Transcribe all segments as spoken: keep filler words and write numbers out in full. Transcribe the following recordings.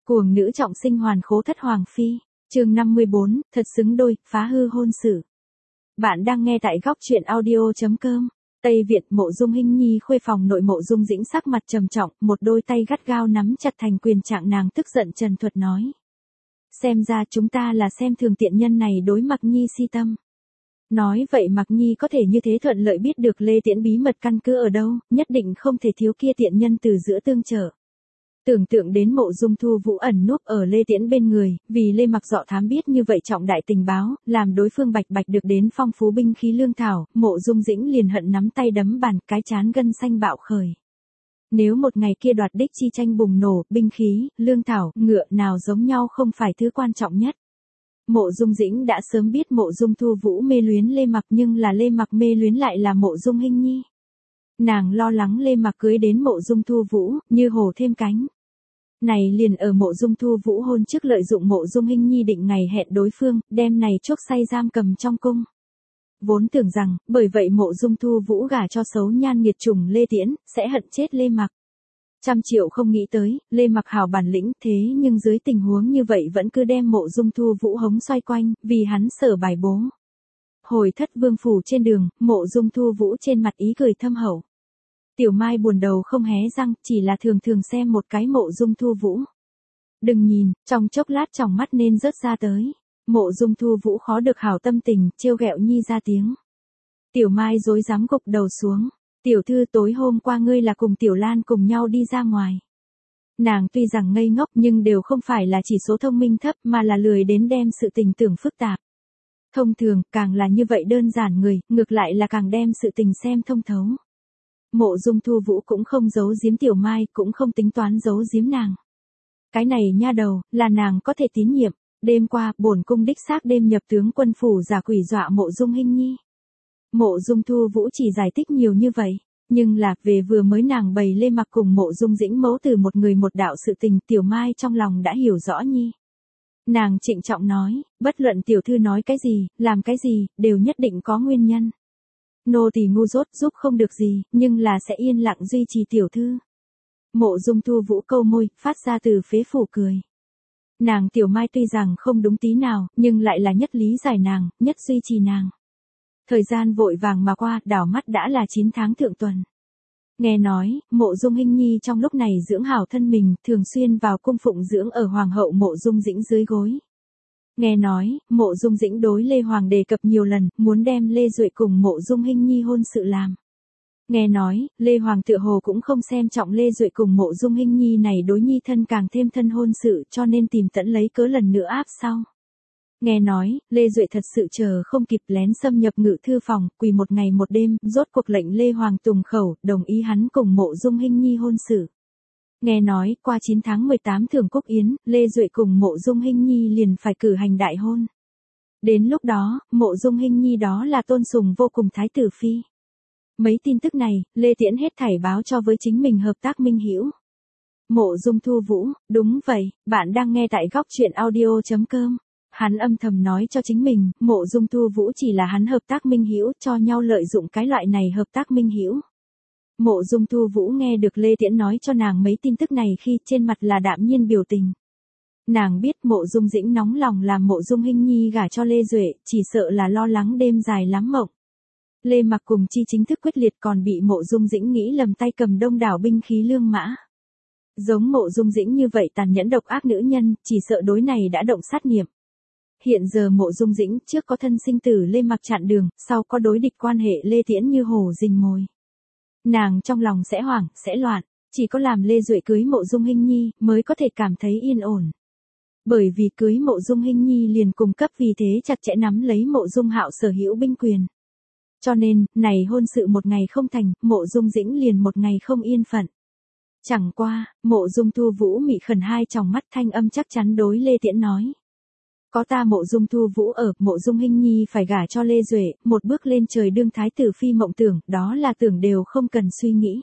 Cuồng nữ trọng sinh hoàn khố thất hoàng phi, chương năm mươi bốn, thật xứng đôi, phá hư hôn sự. Bạn đang nghe tại góc truyện audio.com. Tây Việt. Mộ Dung Hinh Nhi khuê phòng nội. Mộ Dung Dĩnh sắc mặt trầm trọng, một đôi tay gắt gao nắm chặt thành quyền trạng. Nàng tức giận trần thuật nói: xem ra chúng ta là xem thường tiện nhân này đối Mặc Nhi si tâm. Nói vậy Mặc Nhi có thể như thế thuận lợi biết được Lê Tiễn bí mật căn cứ ở đâu, nhất định không thể thiếu kia tiện nhân từ giữa tương trợ. Tưởng tượng đến Mộ Dung Thu Vũ ẩn núp ở Lê Tiễn bên người, vì Lê Mặc Dọ thám biết như vậy trọng đại tình báo, làm đối phương bạch bạch được đến phong phú binh khí lương thảo, Mộ Dung Dĩnh liền hận nắm tay đấm bàn, cái chán gân xanh bạo khởi. Nếu một ngày kia đoạt đích chi tranh bùng nổ, binh khí, lương thảo, ngựa nào giống nhau không phải thứ quan trọng nhất. Mộ Dung Dĩnh đã sớm biết Mộ Dung Thu Vũ mê luyến Lê Mặc, nhưng là Lê Mặc mê luyến lại là Mộ Dung Hinh Nhi. Nàng lo lắng Lê Mặc cưới đến Mộ Dung Thu Vũ, như hổ thêm cánh. Này liền ở Mộ Dung Thu Vũ hôn trước lợi dụng Mộ Dung Hinh Nhi định ngày hẹn đối phương, đem này chuốc say giam cầm trong cung. Vốn tưởng rằng, bởi vậy Mộ Dung Thu Vũ gả cho xấu nhan nghiệt chủng Lê Tiễn, sẽ hận chết Lê Mặc. Trăm triệu không nghĩ tới, Lê Mặc hảo bản lĩnh, thế nhưng dưới tình huống như vậy vẫn cứ đem Mộ Dung Thu Vũ hống xoay quanh, vì hắn sở bài bố. Hồi Thất Vương phủ trên đường, Mộ Dung Thu Vũ trên mặt ý cười thâm hậu. Tiểu Mai buồn đầu không hé răng, chỉ là thường thường xem một cái Mộ Dung Thu Vũ. Đừng nhìn, trong chốc lát tròng mắt nên rớt ra tới. Mộ Dung Thu Vũ khó được hảo tâm tình, trêu ghẹo Nhi ra tiếng. Tiểu Mai rối rắm gục đầu xuống. Tiểu thư, tối hôm qua ngươi là cùng Tiểu Lan cùng nhau đi ra ngoài. Nàng tuy rằng ngây ngốc nhưng đều không phải là chỉ số thông minh thấp mà là lười đến đem sự tình tưởng phức tạp. Thông thường, càng là như vậy đơn giản người, ngược lại là càng đem sự tình xem thông thấu. Mộ Dung Thu Vũ cũng không giấu giếm Tiểu Mai, cũng không tính toán giấu giếm nàng. Cái này nha đầu, là nàng có thể tín nhiệm. Đêm qua, bổn cung đích xác đêm nhập tướng quân phủ giả quỷ dọa Mộ Dung Hinh Nhi. Mộ Dung Thu Vũ chỉ giải thích nhiều như vậy, nhưng là về vừa mới nàng bày Lê Mặc cùng Mộ Dung Dĩnh mẫu từ một người một đạo sự tình, Tiểu Mai trong lòng đã hiểu rõ Nhi. Nàng trịnh trọng nói, bất luận tiểu thư nói cái gì, làm cái gì, đều nhất định có nguyên nhân. Nô tỳ ngu dốt giúp không được gì, nhưng là sẽ yên lặng duy trì tiểu thư. Mộ Dung Thu Vũ câu môi, phát ra từ phế phủ cười. Nàng Tiểu Mai tuy rằng không đúng tí nào, nhưng lại là nhất lý giải nàng, nhất duy trì nàng. Thời gian vội vàng mà qua, đảo mắt đã là chín tháng thượng tuần. Nghe nói, Mộ Dung Hinh Nhi trong lúc này dưỡng hảo thân mình, thường xuyên vào cung phụng dưỡng ở Hoàng hậu Mộ Dung Dĩnh dưới gối. Nghe nói, Mộ Dung Dĩnh đối Lê Hoàng đề cập nhiều lần, muốn đem Lê Duệ cùng Mộ Dung Hinh Nhi hôn sự làm. Nghe nói, Lê Hoàng tựa hồ cũng không xem trọng Lê Duệ cùng Mộ Dung Hinh Nhi này đối nhi thân càng thêm thân hôn sự, cho nên tìm tận lấy cớ lần nữa áp sau. Nghe nói, Lê Duệ thật sự chờ không kịp lén xâm nhập ngự thư phòng, quỳ một ngày một đêm, rốt cuộc lệnh Lê Hoàng tùng khẩu, đồng ý hắn cùng Mộ Dung Hinh Nhi hôn sự. Nghe nói, qua chín tháng mười tám Thường Quốc Yến, Lê Duệ cùng Mộ Dung Hinh Nhi liền phải cử hành đại hôn. Đến lúc đó, Mộ Dung Hinh Nhi đó là tôn sùng vô cùng thái tử phi. Mấy tin tức này, Lê Tiễn hết thảy báo cho với chính mình hợp tác minh hữu. Mộ Dung Thu Vũ, đúng vậy, bạn đang nghe tại góc truyện audio.com. Hắn âm thầm nói cho chính mình, Mộ Dung Thu Vũ chỉ là hắn hợp tác minh hữu, cho nhau lợi dụng cái loại này hợp tác minh hữu. Mộ Dung Thu Vũ nghe được Lê Tiễn nói cho nàng mấy tin tức này khi trên mặt là đạm nhiên biểu tình. Nàng biết Mộ Dung Dĩnh nóng lòng làm Mộ Dung Hinh Nhi gả cho Lê Duệ, chỉ sợ là lo lắng đêm dài lắm mộng. Lê Mặc cùng chi chính thức quyết liệt còn bị Mộ Dung Dĩnh nghĩ lầm tay cầm đông đảo binh khí lương mã. Giống Mộ Dung Dĩnh như vậy tàn nhẫn độc ác nữ nhân, chỉ sợ đối này đã động sát niệm. Hiện giờ Mộ Dung Dĩnh trước có thân sinh tử Lê Mặc chặn đường, sau có đối địch quan hệ Lê Tiễn như hổ rình mồi. Nàng trong lòng sẽ hoảng, sẽ loạn, chỉ có làm Lê Duệ cưới Mộ Dung Hinh Nhi mới có thể cảm thấy yên ổn. Bởi vì cưới Mộ Dung Hinh Nhi liền cung cấp vì thế chặt chẽ nắm lấy Mộ Dung Hạo sở hữu binh quyền. Cho nên, này hôn sự một ngày không thành, Mộ Dung Dĩnh liền một ngày không yên phận. Chẳng qua, Mộ Dung Thu Vũ mị khẩn hai tròng mắt thanh âm chắc chắn đối Lê Tiễn nói. Có ta Mộ Dung Thu Vũ ở, Mộ Dung Hinh Nhi phải gả cho Lê Duệ, một bước lên trời đương thái tử phi mộng tưởng, đó là tưởng đều không cần suy nghĩ.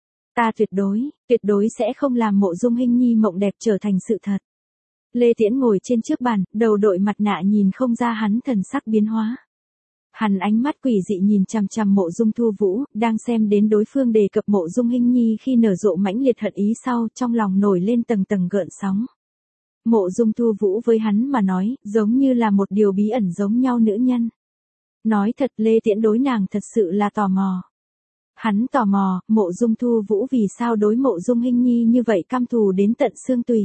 Ta tuyệt đối, tuyệt đối sẽ không làm Mộ Dung Hinh Nhi mộng đẹp trở thành sự thật. Lê Tiễn ngồi trên trước bàn, đầu đội mặt nạ nhìn không ra hắn thần sắc biến hóa. Hắn ánh mắt quỷ dị nhìn chằm chằm Mộ Dung Thu Vũ, đang xem đến đối phương đề cập Mộ Dung Hinh Nhi khi nở rộ mãnh liệt hận ý sau, trong lòng nổi lên tầng tầng gợn sóng. Mộ Dung Thu Vũ với hắn mà nói, giống như là một điều bí ẩn giống nhau nữ nhân. Nói thật Lê Tiễn đối nàng thật sự là tò mò. Hắn tò mò, Mộ Dung Thu Vũ vì sao đối Mộ Dung Hinh Nhi như vậy căm thù đến tận xương tủy.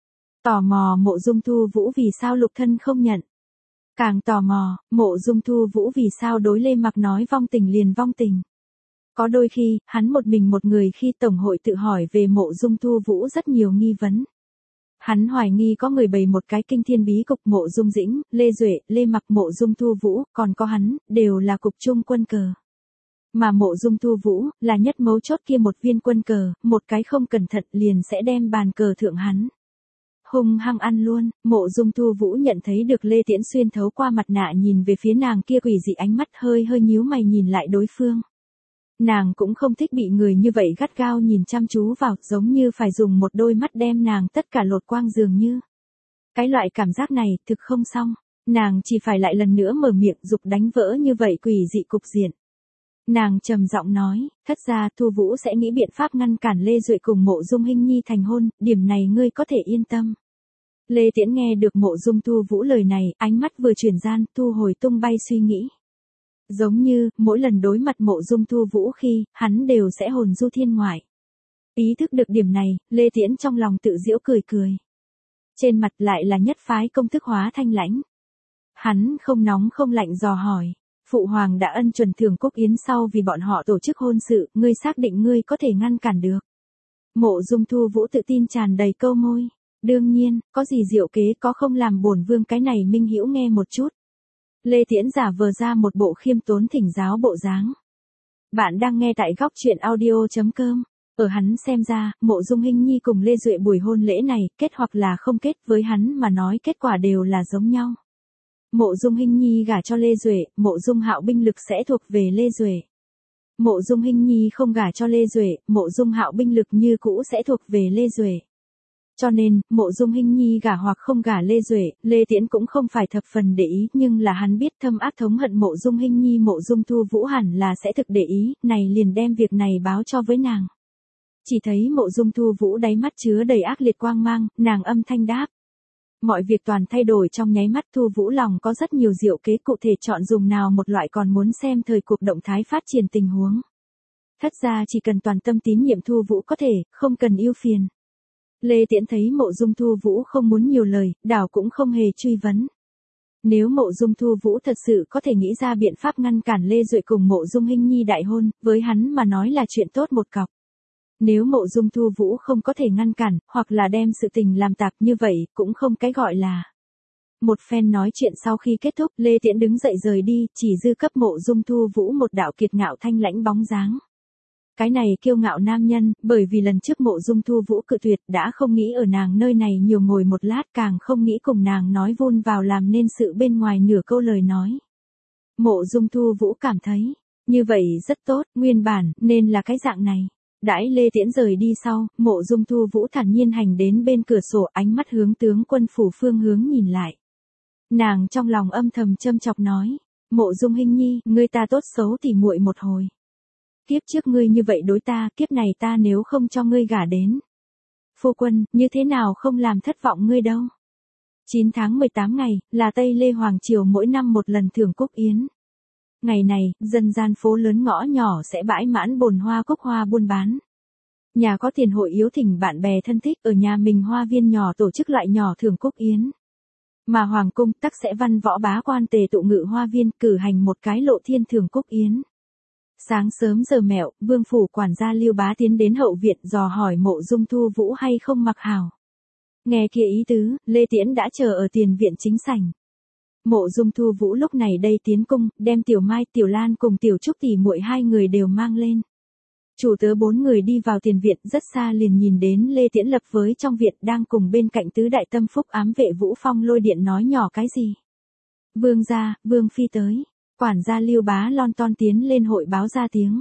Tò mò Mộ Dung Thu Vũ vì sao lục thân không nhận. Càng tò mò, Mộ Dung Thu Vũ vì sao đối Lê Mặc nói vong tình liền vong tình. Có đôi khi, hắn một mình một người khi Tổng hội tự hỏi về Mộ Dung Thu Vũ rất nhiều nghi vấn. Hắn hoài nghi có người bày một cái kinh thiên bí cục Mộ Dung Dĩnh, Lê Duệ, Lê Mặc Mộ Dung Thu Vũ, còn có hắn, đều là cục chung quân cờ. Mà Mộ Dung Thu Vũ, là nhất mấu chốt kia một viên quân cờ, một cái không cẩn thận liền sẽ đem bàn cờ thượng hắn. Hung hăng ăn luôn, Mộ Dung Thu Vũ nhận thấy được Lê Tiễn xuyên thấu qua mặt nạ nhìn về phía nàng kia quỷ dị ánh mắt hơi hơi nhíu mày nhìn lại đối phương. Nàng cũng không thích bị người như vậy gắt gao nhìn chăm chú vào, giống như phải dùng một đôi mắt đem nàng tất cả lột quang dường như. Cái loại cảm giác này, thực không xong, nàng chỉ phải lại lần nữa mở miệng dục đánh vỡ như vậy quỷ dị cục diện. Nàng trầm giọng nói, thất ra Thu Vũ sẽ nghĩ biện pháp ngăn cản Lê Duệ cùng Mộ Dung Hinh Nhi thành hôn, điểm này ngươi có thể yên tâm. Lê Tiễn nghe được Mộ Dung Thu Vũ lời này, ánh mắt vừa chuyển gian, thu hồi tung bay suy nghĩ. Giống như, mỗi lần đối mặt Mộ Dung Thu Vũ khi, hắn đều sẽ hồn du thiên ngoại. Ý thức được điểm này, Lê Tiễn trong lòng tự giễu cười cười. Trên mặt lại là nhất phái công thức hóa thanh lãnh. Hắn không nóng không lạnh dò hỏi. Phụ hoàng đã ân chuẩn thưởng Cúc Yến sau vì bọn họ tổ chức hôn sự, ngươi xác định ngươi có thể ngăn cản được. Mộ Dung Thu Vũ tự tin tràn đầy câu môi. Đương nhiên, có gì diệu kế có không làm bổn vương cái này minh hữu nghe một chút. Lê Tiễn giả vờ ra một bộ khiêm tốn thỉnh giáo bộ dáng. Bạn đang nghe tại góc truyện audio chấm com. Ở hắn xem ra, Mộ Dung Hinh Nhi cùng Lê Duệ buổi hôn lễ này, kết hoặc là không kết, với hắn mà nói kết quả đều là giống nhau. Mộ Dung Hinh Nhi gả cho Lê Duệ, Mộ Dung Hạo binh lực sẽ thuộc về Lê Duệ. Mộ Dung Hinh Nhi không gả cho Lê Duệ, Mộ Dung Hạo binh lực như cũ sẽ thuộc về Lê Duệ. Cho nên, Mộ Dung Hinh Nhi gả hoặc không gả Lê Duệ, Lê Tiễn cũng không phải thập phần để ý, nhưng là hắn biết thâm ác thống hận Mộ Dung Hinh Nhi Mộ Dung Thu Vũ hẳn là sẽ thực để ý, này liền đem việc này báo cho với nàng. Chỉ thấy Mộ Dung Thu Vũ đáy mắt chứa đầy ác liệt quang mang, nàng âm thanh đáp. Mọi việc toàn thay đổi trong nháy mắt. Thu Vũ lòng có rất nhiều diệu kế, cụ thể chọn dùng nào một loại còn muốn xem thời cuộc động thái phát triển tình huống. Thất ra chỉ cần toàn tâm tín nhiệm Thu Vũ có thể, không cần ưu phiền. Lê Tiễn thấy Mộ Dung Thu Vũ không muốn nhiều lời, đảo cũng không hề truy vấn. Nếu Mộ Dung Thu Vũ thật sự có thể nghĩ ra biện pháp ngăn cản Lê Duệ cùng Mộ Dung Hinh Nhi đại hôn, với hắn mà nói là chuyện tốt một cọc. Nếu Mộ Dung Thu Vũ không có thể ngăn cản, hoặc là đem sự tình làm tạp như vậy, cũng không cái gọi là. Một phen nói chuyện sau khi kết thúc, Lê Tiễn đứng dậy rời đi, chỉ dư cấp Mộ Dung Thu Vũ một đạo kiệt ngạo thanh lãnh bóng dáng. Cái này kiêu ngạo nam nhân, bởi vì lần trước Mộ Dung Thu Vũ cự tuyệt đã không nghĩ ở nàng nơi này nhiều ngồi một lát, càng không nghĩ cùng nàng nói vun vào làm nên sự bên ngoài nửa câu lời nói. Mộ Dung Thu Vũ cảm thấy, như vậy rất tốt, nguyên bản, nên là cái dạng này. Đãi Lê Tiễn rời đi sau, Mộ Dung Thu Vũ thản nhiên hành đến bên cửa sổ, ánh mắt hướng tướng quân phủ phương hướng nhìn lại. Nàng trong lòng âm thầm châm chọc nói, Mộ Dung Hinh Nhi, ngươi ta tốt xấu tỉ muội một hồi. Kiếp trước ngươi như vậy đối ta, kiếp này ta nếu không cho ngươi gả đến. Phu quân, như thế nào không làm thất vọng ngươi đâu. chín tháng mười tám ngày, là Tây Lê Hoàng Triều mỗi năm một lần thưởng Cúc Yến. Ngày này, dân gian phố lớn ngõ nhỏ sẽ bãi mãn bồn hoa cúc hoa buôn bán. Nhà có tiền hội yếu thỉnh bạn bè thân thích ở nhà mình hoa viên nhỏ tổ chức loại nhỏ thưởng Cúc Yến. Mà Hoàng cung tắc sẽ văn võ bá quan tề tụ ngự hoa viên cử hành một cái lộ thiên thưởng Cúc Yến. Sáng sớm giờ mẹo, vương phủ quản gia Lưu Bá tiến đến hậu viện dò hỏi Mộ Dung Thu Vũ hay không mặc hảo. Nghe kia ý tứ, Lê Tiễn đã chờ ở tiền viện chính sảnh. Mộ Dung Thu Vũ lúc này đây tiến cung, đem Tiểu Mai, Tiểu Lan cùng Tiểu Trúc tỷ muội hai người đều mang lên. Chủ tớ bốn người đi vào tiền viện, rất xa liền nhìn đến Lê Tiễn lập với trong viện đang cùng bên cạnh tứ đại tâm phúc ám vệ Vũ Phong lôi điện nói nhỏ cái gì. Vương gia, Vương phi tới. Quản gia Lưu Bá lon ton tiến lên hội báo ra tiếng.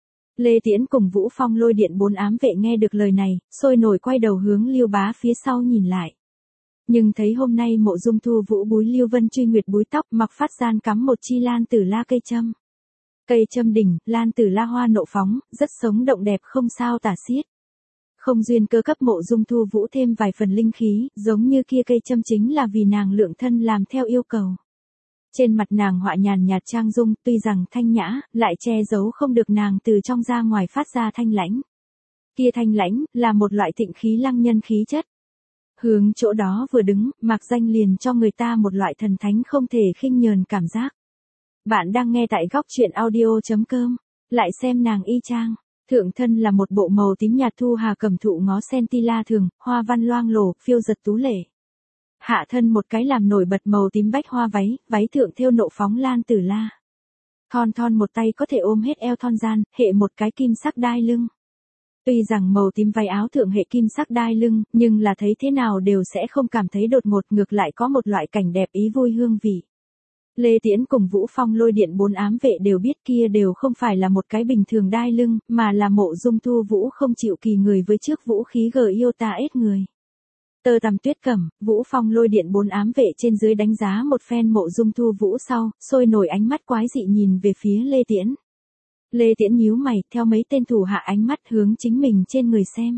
Lê Tiễn cùng Vũ Phong lôi điện bốn ám vệ nghe được lời này, sôi nổi quay đầu hướng Lưu Bá phía sau nhìn lại. Nhưng thấy hôm nay Mộ Dung Thu Vũ búi Lưu Vân Truy Nguyệt búi tóc, mặc phát gian cắm một chi lan tử la cây châm. Cây châm đỉnh, lan tử la hoa nộ phóng, rất sống động đẹp không sao tả xiết. Không duyên cơ cấp Mộ Dung Thu Vũ thêm vài phần linh khí, giống như kia cây châm chính là vì nàng lượng thân làm theo yêu cầu. Trên mặt nàng họa nhàn nhạt trang dung, tuy rằng thanh nhã, lại che giấu không được nàng từ trong ra ngoài phát ra thanh lãnh. Kia thanh lãnh, là một loại thịnh khí lăng nhân khí chất. Hướng chỗ đó vừa đứng, mạc danh liền cho người ta một loại thần thánh không thể khinh nhờn cảm giác. Bạn đang nghe tại góc truyện audio.com, lại xem nàng y chang. Thượng thân là một bộ màu tím nhạt thu hà cẩm thụ ngó sen ti la thường, hoa văn loang lổ, phiêu giật tú lệ. Hạ thân một cái làm nổi bật màu tím bách hoa váy, váy thượng thêu nộ phóng lan tử la. Thon thon một tay có thể ôm hết eo thon gian, hệ một cái kim sắc đai lưng. Tuy rằng màu tím váy áo thượng hệ kim sắc đai lưng, nhưng là thấy thế nào đều sẽ không cảm thấy đột ngột, ngược lại có một loại cảnh đẹp ý vui hương vị. Lê Tiễn cùng Vũ Phong Lôi Điện bốn ám vệ đều biết kia đều không phải là một cái bình thường đai lưng, mà là Mộ Dung Thu Vũ không chịu kỳ người với trước vũ khí gờ yêu ta ết người. Tơ tằm tuyết cẩm, Vũ Phong Lôi Điện bốn ám vệ trên dưới đánh giá một phen Mộ Dung Thu Vũ sau, sôi nổi ánh mắt quái dị nhìn về phía Lê Tiễn. Lê Tiễn nhíu mày, theo mấy tên thủ hạ ánh mắt hướng chính mình trên người xem.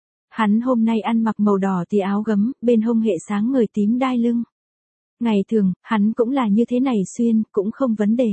Hắn hôm nay ăn mặc màu đỏ tí áo gấm, bên hông hệ sáng ngời tím đai lưng. Ngày thường, hắn cũng là như thế này xuyên, cũng không vấn đề.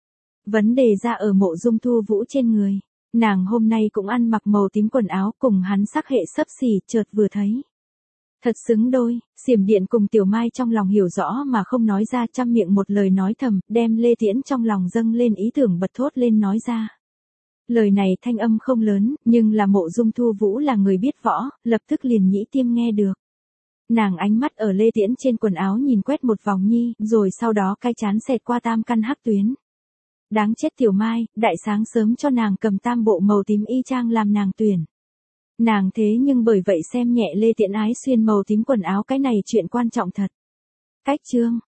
Vấn đề ra ở Mộ Dung Thu Vũ trên người. Nàng hôm nay cũng ăn mặc màu tím quần áo cùng hắn sắc hệ xấp xỉ, chợt vừa thấy. Thật xứng đôi, Xiểm Điện cùng Tiểu Mai trong lòng hiểu rõ mà không nói ra, trăm miệng một lời nói thầm, đem Lê Tiễn trong lòng dâng lên ý tưởng bật thốt lên nói ra. Lời này thanh âm không lớn, nhưng là Mộ Dung Thu Vũ là người biết võ, lập tức liền nhĩ tiêm nghe được. Nàng ánh mắt ở Lê Tiễn trên quần áo nhìn quét một vòng nhi, rồi sau đó cái chán xẹt qua tam căn hắc tuyến. Đáng chết Tiểu Mai, đại sáng sớm cho nàng cầm tam bộ màu tím y chang làm nàng tuyển. Nàng thế nhưng bởi vậy xem nhẹ Lê Tiễn ái xuyên màu tím quần áo, cái này chuyện quan trọng thật. Cách chương,